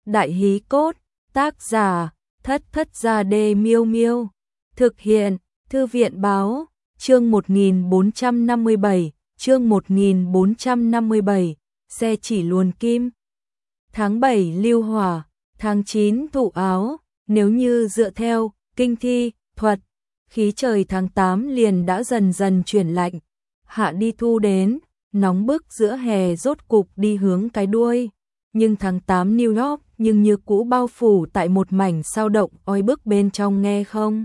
Đại hí cốt, tác giả, Thất Thất Gia Đê Miêu Miêu. Thực hiện, Thư viện báo, chương 1457, chương 1457, xe chỉ luồn kim. Tháng 7 lưu hỏa, tháng 9 thụ áo, nếu như dựa theo kinh thi, thuật, khí trời tháng 8 liền đã dần dần chuyển lạnh, hạ đi thu đến, nóng bức giữa hè rốt cục đi hướng cái đuôi. Nhưng tháng 8 New York nhưng như cũ bao phủ tại một mảnh sao động oi bức bên trong nghe không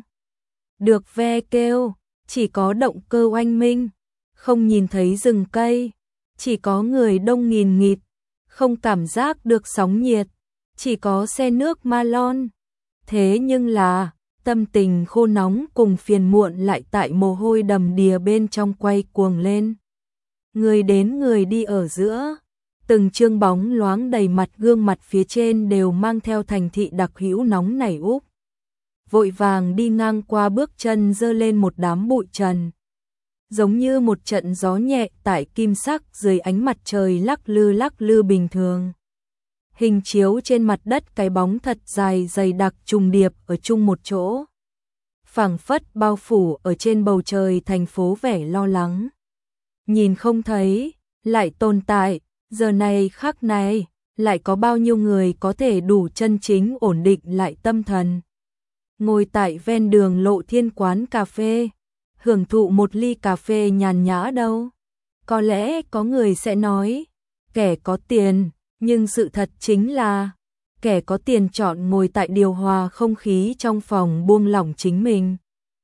được ve kêu, chỉ có động cơ oanh minh, không nhìn thấy rừng cây, chỉ có người đông nghìn nghịt, không cảm giác được sóng nhiệt, chỉ có xe nước Malon. Thế nhưng là, tâm tình khô nóng cùng phiền muộn lại tại mồ hôi đầm đìa bên trong quay cuồng lên. Người đến người đi ở giữa, từng chương bóng loáng đầy mặt gương mặt phía trên đều mang theo thành thị đặc hữu nóng nảy úp. Vội vàng đi ngang qua bước chân giơ lên một đám bụi trần. Giống như một trận gió nhẹ tại kim sắc dưới ánh mặt trời lắc lư bình thường. Hình chiếu trên mặt đất cái bóng thật dài dày đặc trùng điệp ở chung một chỗ. Phảng phất bao phủ ở trên bầu trời thành phố vẻ lo lắng. Nhìn không thấy, lại tồn tại, giờ này khắc này, lại có bao nhiêu người có thể đủ chân chính ổn định lại tâm thần. Ngồi tại ven đường Lộ Thiên quán cà phê, hưởng thụ một ly cà phê nhàn nhã đâu. Có lẽ có người sẽ nói, kẻ có tiền, nhưng sự thật chính là, kẻ có tiền chọn ngồi tại điều hòa không khí trong phòng buông lỏng chính mình.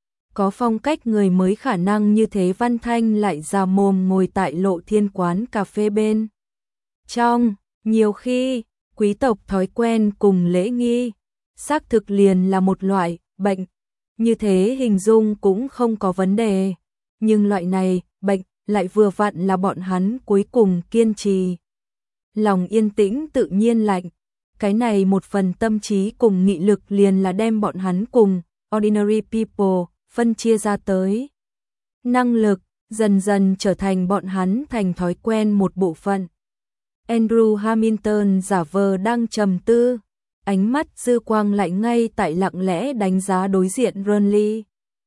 Có phong cách người mới khả năng như thế. Văn Thanh lại ra mồm ngồi tại Lộ Thiên quán cà phê bên trong, nhiều khi, quý tộc thói quen cùng lễ nghi, xác thực liền là một loại bệnh, như thế hình dung cũng không có vấn đề, nhưng loại này, bệnh, lại vừa vặn là bọn hắn cuối cùng kiên trì. Lòng yên tĩnh tự nhiên lạnh, cái này một phần tâm trí cùng nghị lực liền là đem bọn hắn cùng ordinary people phân chia ra tới. Năng lực dần dần trở thành bọn hắn thành thói quen một bộ phận. Andrew Hamilton giả vờ đang trầm tư, ánh mắt dư quang lại ngay tại lặng lẽ đánh giá đối diện Ronly.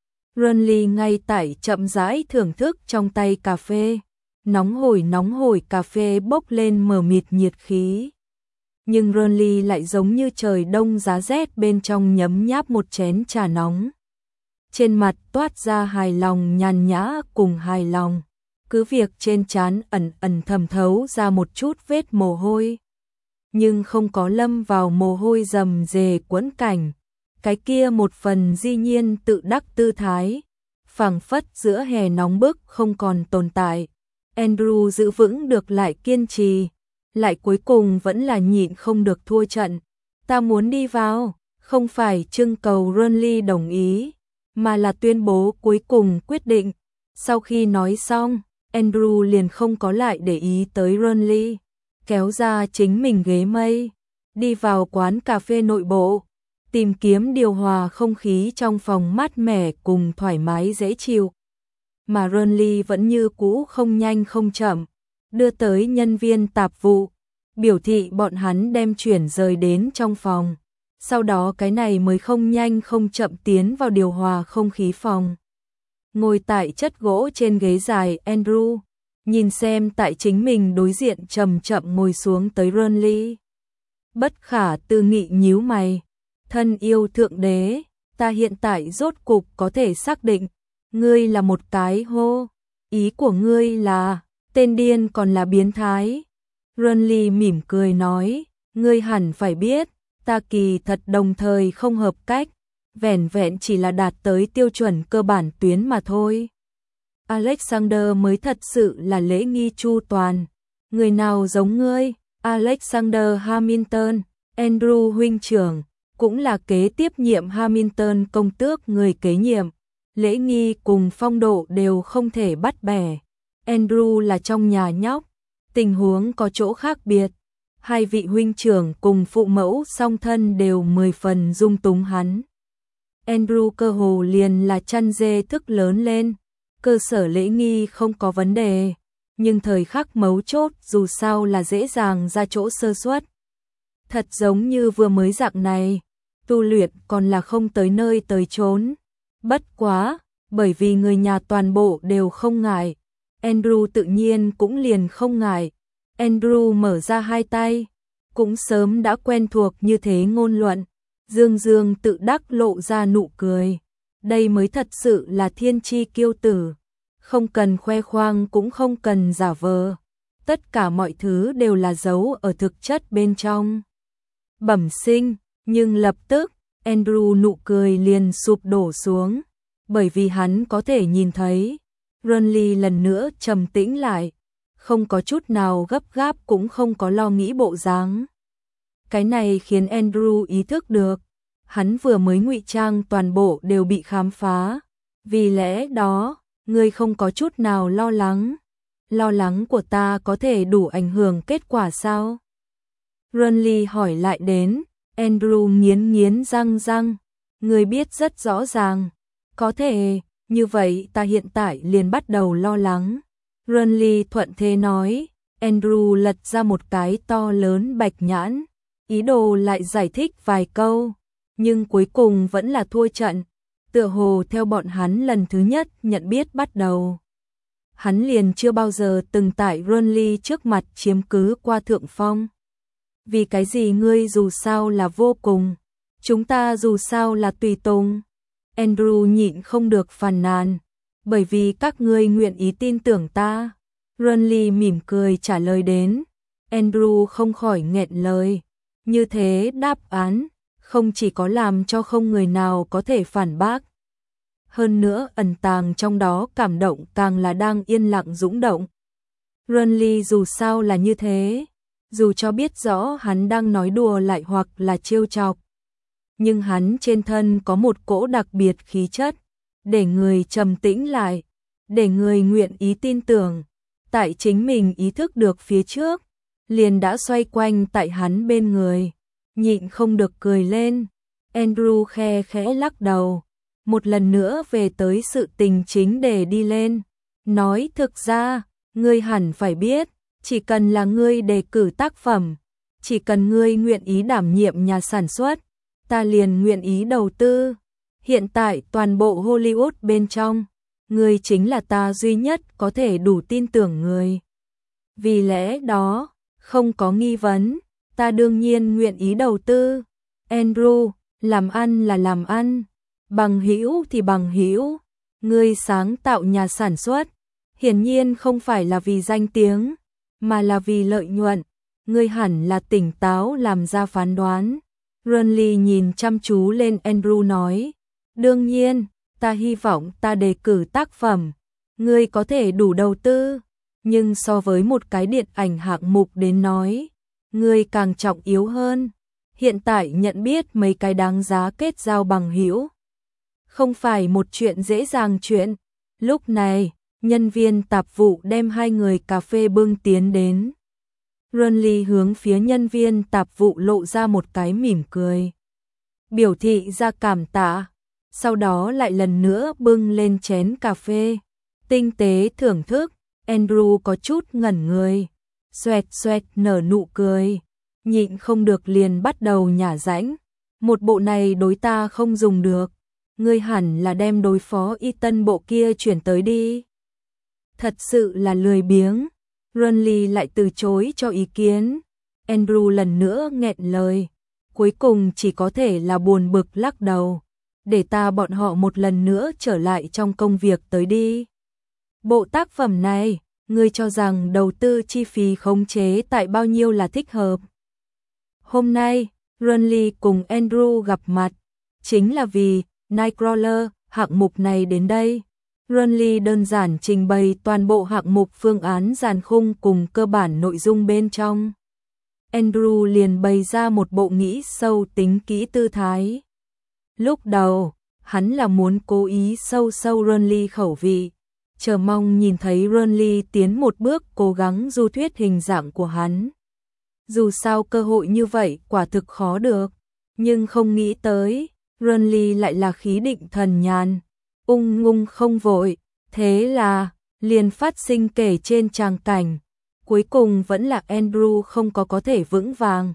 Ronly ngay tại chậm rãi thưởng thức trong tay cà phê, nóng hổi cà phê bốc lên mờ mịt nhiệt khí. Nhưng Ronly lại giống như trời đông giá rét bên trong nhấm nháp một chén trà nóng. Trên mặt toát ra hài lòng nhàn nhã cùng hài lòng, cứ việc trên trán ẩn thầm thấu ra một chút vết mồ hôi. Nhưng không có lâm vào mồ hôi rầm rề quẫn cảnh, cái kia một phần dĩ nhiên tự đắc tư thái, phảng phất giữa hè nóng bức không còn tồn tại. Andrew giữ vững được lại kiên trì, lại cuối cùng vẫn là nhịn không được thua trận. Ta muốn đi vào, không phải trưng cầu Ronly đồng ý, mà là tuyên bố cuối cùng quyết định. Sau khi nói xong, Andrew liền không có lại để ý tới Ronly, kéo ra chính mình ghế mây, đi vào quán cà phê nội bộ, tìm kiếm điều hòa không khí trong phòng mát mẻ cùng thoải mái dễ chịu. Mà Ronly vẫn như cũ không nhanh không chậm, đưa tới nhân viên tạp vụ, biểu thị bọn hắn đem chuyển rời đến trong phòng. Sau đó cái này mới không nhanh không chậm tiến vào điều hòa không khí phòng. Ngồi tại chất gỗ trên ghế dài Andrew, nhìn xem tại chính mình đối diện chậm chậm ngồi xuống tới Ronly. Bất khả tư nghị nhíu mày, thân yêu thượng đế, ta hiện tại rốt cục có thể xác định, ngươi là một cái hô, ý của ngươi là, tên điên còn là biến thái. Ronly mỉm cười nói, ngươi hẳn phải biết, ta kỳ thật đồng thời không hợp cách, vẻn vẹn chỉ là đạt tới tiêu chuẩn cơ bản tuyến mà thôi. Alexander mới thật sự là lễ nghi chu toàn. Người nào giống ngươi? Alexander Hamilton, Andrew huynh trưởng, cũng là kế tiếp nhiệm Hamilton công tước người kế nhiệm. Lễ nghi cùng phong độ đều không thể bắt bẻ. Andrew là trong nhà nhóc, tình huống có chỗ khác biệt. Hai vị huynh trưởng cùng phụ mẫu song thân đều 10 phần dung túng hắn. Andrew cơ hồ liền là chăn dê thức lớn lên, cơ sở lễ nghi không có vấn đề, nhưng thời khắc mấu chốt dù sao là dễ dàng ra chỗ sơ suất. Thật giống như vừa mới dạng này, tu luyện còn là không tới nơi tới chốn. Bất quá, bởi vì người nhà toàn bộ đều không ngại, Andrew tự nhiên cũng liền không ngại. Andrew mở ra hai tay, cũng sớm đã quen thuộc như thế ngôn luận, dương dương tự đắc lộ ra nụ cười. Đây mới thật sự là thiên chi kiêu tử, không cần khoe khoang cũng không cần giả vờ. Tất cả mọi thứ đều là giấu ở thực chất bên trong. Bẩm sinh, nhưng lập tức, Andrew nụ cười liền sụp đổ xuống, bởi vì hắn có thể nhìn thấy, Renly lần nữa trầm tĩnh lại, không có chút nào gấp gáp cũng không có lo nghĩ bộ dáng. Cái này khiến Andrew ý thức được, hắn vừa mới ngụy trang toàn bộ đều bị khám phá, vì lẽ đó, ngươi không có chút nào lo lắng. Lo lắng của ta có thể đủ ảnh hưởng kết quả sao? Renly hỏi lại đến, Andrew nghiến răng, ngươi biết rất rõ ràng, có thể, như vậy ta hiện tại liền bắt đầu lo lắng. Renly thuận thế nói, Andrew lật ra một cái to lớn bạch nhãn, ý đồ lại giải thích vài câu, nhưng cuối cùng vẫn là thua trận, tựa hồ theo bọn hắn lần thứ nhất nhận biết bắt đầu. Hắn liền chưa bao giờ từng tại Renly trước mặt chiếm cứ qua thượng phong. Vì cái gì ngươi dù sao là vô cùng, chúng ta dù sao là tùy tùng. Andrew nhịn không được phàn nàn, bởi vì các ngươi nguyện ý tin tưởng ta. Renly mỉm cười trả lời đến, Andrew không khỏi nghẹn lời. Như thế đáp án, không chỉ có làm cho không người nào có thể phản bác. Hơn nữa ẩn tàng trong đó cảm động càng là đang yên lặng dũng động. Renly dù sao là như thế, dù cho biết rõ hắn đang nói đùa lại hoặc là trêu chọc, nhưng hắn trên thân có một cỗ đặc biệt khí chất, để người trầm tĩnh lại, để người nguyện ý tin tưởng, tại chính mình ý thức được phía trước, liền đã xoay quanh tại hắn bên người, nhịn không được cười lên. Andrew khe khẽ lắc đầu, một lần nữa về tới sự tình chính để đi lên, nói thực ra, ngươi hẳn phải biết, chỉ cần là ngươi đề cử tác phẩm, chỉ cần ngươi nguyện ý đảm nhiệm nhà sản xuất, ta liền nguyện ý đầu tư. Hiện tại toàn bộ Hollywood bên trong, ngươi chính là ta duy nhất có thể đủ tin tưởng người. Vì lẽ đó, không có nghi vấn, ta đương nhiên nguyện ý đầu tư. Andrew, làm ăn là làm ăn, bằng hữu thì bằng hữu, ngươi sáng tạo nhà sản xuất, hiển nhiên không phải là vì danh tiếng, mà là vì lợi nhuận, ngươi hẳn là tỉnh táo làm ra phán đoán. Renly nhìn chăm chú lên Andrew nói, đương nhiên, ta hy vọng ta đề cử tác phẩm, ngươi có thể đủ đầu tư, nhưng so với một cái điện ảnh hạng mục đến nói, ngươi càng trọng yếu hơn. Hiện tại nhận biết mấy cái đáng giá kết giao bằng hữu, không phải một chuyện dễ dàng chuyện. Lúc này, nhân viên tạp vụ đem hai người cà phê bưng tiến đến. Renly hướng phía nhân viên tạp vụ lộ ra một cái mỉm cười, biểu thị ra cảm tạ, sau đó lại lần nữa bưng lên chén cà phê, tinh tế thưởng thức. Andrew có chút ngẩn người, xoẹt xoẹt nở nụ cười, nhịn không được liền bắt đầu nhả rãnh, một bộ này đối ta không dùng được, ngươi hẳn là đem đối phó y tân bộ kia chuyển tới đi. Thật sự là lười biếng. Renly lại từ chối cho ý kiến. Andrew lần nữa nghẹn lời, cuối cùng chỉ có thể là buồn bực lắc đầu, để ta bọn họ một lần nữa trở lại trong công việc tới đi. Bộ tác phẩm này, ngươi cho rằng đầu tư chi phí khống chế tại bao nhiêu là thích hợp? Hôm nay, Renly cùng Andrew gặp mặt, chính là vì Nightcrawler hạng mục này đến đây. Renly đơn giản trình bày toàn bộ hạng mục phương án dàn khung cùng cơ bản nội dung bên trong. Andrew liền bày ra một bộ nghĩ sâu tính kỹ tư thái. Lúc đầu, hắn là muốn cố ý sâu Renly khẩu vị, chờ mong nhìn thấy Renly tiến một bước cố gắng du thuyết hình dạng của hắn. Dù sao cơ hội như vậy quả thực khó được, nhưng không nghĩ tới, Renly lại là khí định thần nhàn, ung dung không vội, thế là liền phát sinh kể trên tràng cảnh, cuối cùng vẫn là Andrew không có thể vững vàng,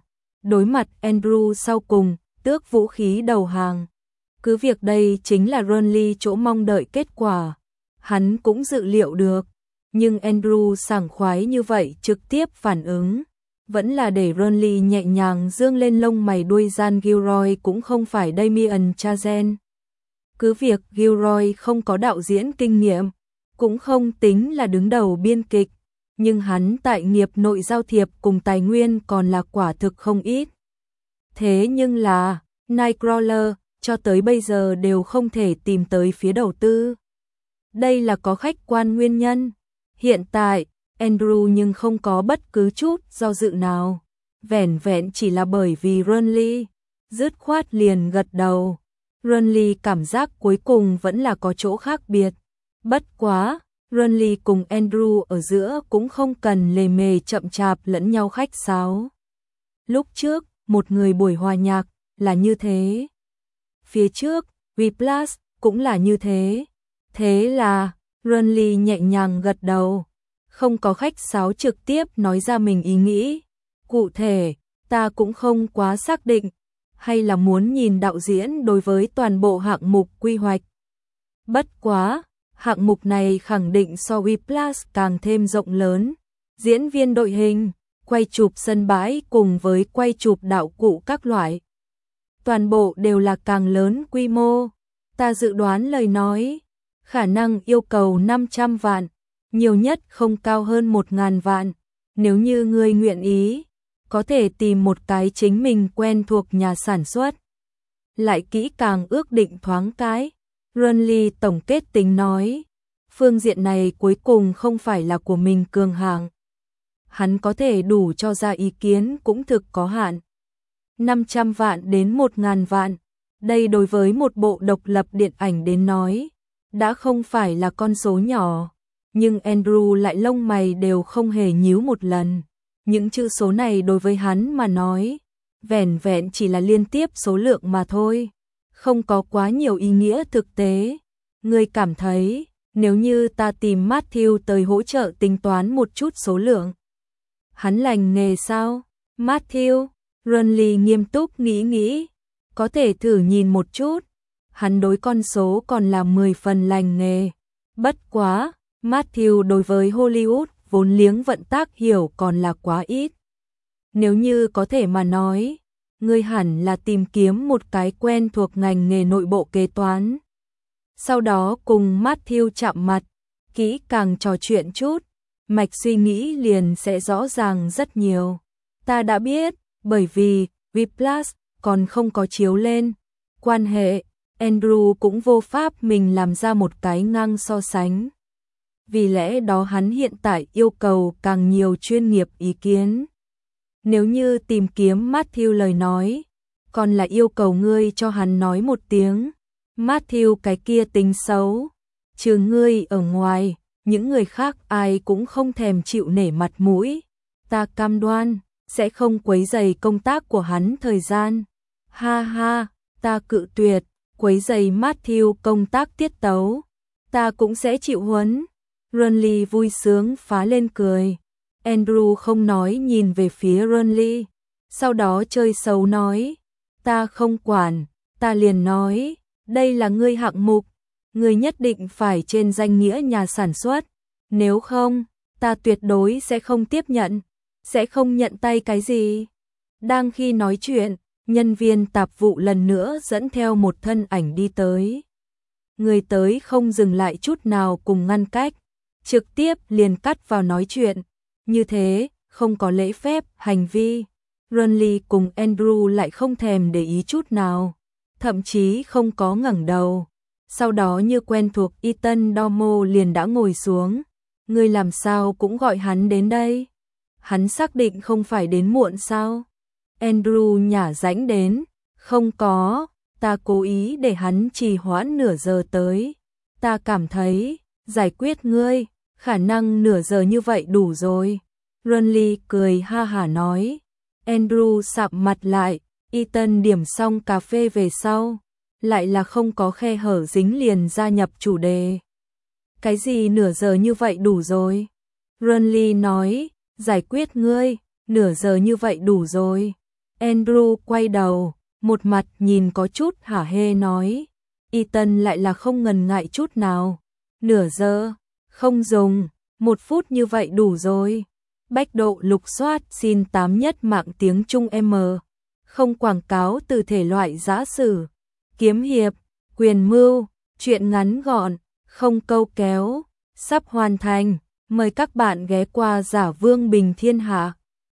đối mặt Andrew sau cùng, tước vũ khí đầu hàng. Cứ việc đây chính là Renly chỗ mong đợi kết quả. Hắn cũng dự liệu được, nhưng Andrew sảng khoái như vậy trực tiếp phản ứng. Vẫn là để Renly nhẹ nhàng dương lên lông mày đuôi Jan Gilroy cũng không phải Damien Chazelle. Cứ việc Gilroy không có đạo diễn kinh nghiệm, cũng không tính là đứng đầu biên kịch, nhưng hắn tại nghiệp nội giao thiệp cùng tài nguyên còn là quả thực không ít. Thế nhưng là, Nightcrawler, cho tới bây giờ đều không thể tìm tới phía đầu tư. Đây là có khách quan nguyên nhân. Hiện tại, Andrew nhưng không có bất cứ chút do dự nào. Vẻn vẹn chỉ là bởi vì Renly dứt khoát liền gật đầu. Renly cảm giác cuối cùng vẫn là có chỗ khác biệt. Bất quá, Renly cùng Andrew ở giữa cũng không cần lề mề chậm chạp lẫn nhau khách sáo. Lúc trước, một người buổi hòa nhạc là như thế. Phía trước, Whiplash cũng là như thế. Thế là, Renly nhẹ nhàng gật đầu, không có khách sáo trực tiếp nói ra mình ý nghĩ. Cụ thể, ta cũng không quá xác định, hay là muốn nhìn đạo diễn đối với toàn bộ hạng mục quy hoạch. Bất quá, hạng mục này khẳng định so Whiplash càng thêm rộng lớn. Diễn viên đội hình, quay chụp sân bãi cùng với quay chụp đạo cụ các loại. Toàn bộ đều là càng lớn quy mô. Ta dự đoán lời nói, khả năng yêu cầu 500 vạn, nhiều nhất không cao hơn 1.000 vạn. Nếu như ngươi nguyện ý, có thể tìm một cái chính mình quen thuộc nhà sản xuất. Lại kỹ càng ước định thoáng cái. Renly tổng kết tính nói, phương diện này cuối cùng không phải là của mình cường hạng. Hắn có thể đủ cho ra ý kiến cũng thực có hạn. 500 vạn đến 1.000 vạn, đây đối với một bộ độc lập điện ảnh đến nói, đã không phải là con số nhỏ. Nhưng Andrew lại lông mày đều không hề nhíu một lần. Những chữ số này đối với hắn mà nói, vẻn vẹn chỉ là liên tiếp số lượng mà thôi, không có quá nhiều ý nghĩa thực tế. Ngươi cảm thấy, nếu như ta tìm Matthew tới hỗ trợ tính toán một chút số lượng, hắn lành nghề sao? Matthew, Renly nghiêm túc nghĩ, có thể thử nhìn một chút. Hắn đối con số còn là 10 phần lành nghề. Bất quá, Matthew đối với Hollywood vốn liếng vận tác hiểu còn là quá ít. Nếu như có thể mà nói, ngươi hẳn là tìm kiếm một cái quen thuộc ngành nghề nội bộ kế toán. Sau đó cùng Matthew chạm mặt, kỹ càng trò chuyện chút, mạch suy nghĩ liền sẽ rõ ràng rất nhiều. Ta đã biết, bởi vì Whiplash còn không có chiếu lên, quan hệ, Andrew cũng vô pháp mình làm ra một cái ngang so sánh. Vì lẽ đó hắn hiện tại yêu cầu càng nhiều chuyên nghiệp ý kiến. Nếu như tìm kiếm Matthew lời nói, còn là yêu cầu ngươi cho hắn nói một tiếng. Matthew cái kia tính xấu, trừ ngươi ở ngoài, những người khác ai cũng không thèm chịu nể mặt mũi. Ta cam đoan, sẽ không quấy rầy công tác của hắn thời gian. Ha ha, ta cự tuyệt, quấy rầy Matthew công tác tiết tấu. Ta cũng sẽ chịu huấn. Renly vui sướng phá lên cười. Andrew không nói nhìn về phía Renly. Sau đó chơi xấu nói, ta không quản, ta liền nói, đây là ngươi hạng mục, ngươi nhất định phải trên danh nghĩa nhà sản xuất. Nếu không, ta tuyệt đối sẽ không tiếp nhận, sẽ không nhận tay cái gì. Đang khi nói chuyện, nhân viên tạp vụ lần nữa dẫn theo một thân ảnh đi tới. Người tới không dừng lại chút nào cùng ngăn cách, trực tiếp liền cắt vào nói chuyện. Như thế, không có lễ phép, hành vi. Renly cùng Andrew lại không thèm để ý chút nào, thậm chí không có ngẩng đầu. Sau đó như quen thuộc Ethan Dormo liền đã ngồi xuống. Ngươi làm sao cũng gọi hắn đến đây? Hắn xác định không phải đến muộn sao? Andrew nhả rãnh đến. Không có, ta cố ý để hắn trì hoãn nửa giờ tới. Ta cảm thấy, giải quyết ngươi, khả năng nửa giờ như vậy đủ rồi. Renly cười ha hả nói. Andrew sạm mặt lại, Ethan điểm xong cà phê về sau, lại là không có khe hở dính liền gia nhập chủ đề. Cái gì nửa giờ như vậy đủ rồi? Renly nói, giải quyết ngươi, nửa giờ như vậy đủ rồi. Andrew quay đầu, một mặt nhìn có chút hả hê nói. Ethan lại là không ngần ngại chút nào. Nửa giờ, không dùng, 1 phút như vậy đủ rồi. Bách độ lục soát xin 8 nhất mạng tiếng Trung M. Không quảng cáo từ thể loại giã sử, kiếm hiệp, quyền mưu, truyện ngắn gọn, không câu kéo, sắp hoàn thành. Mời các bạn ghé qua Giả Vương Bình Thiên Hạ.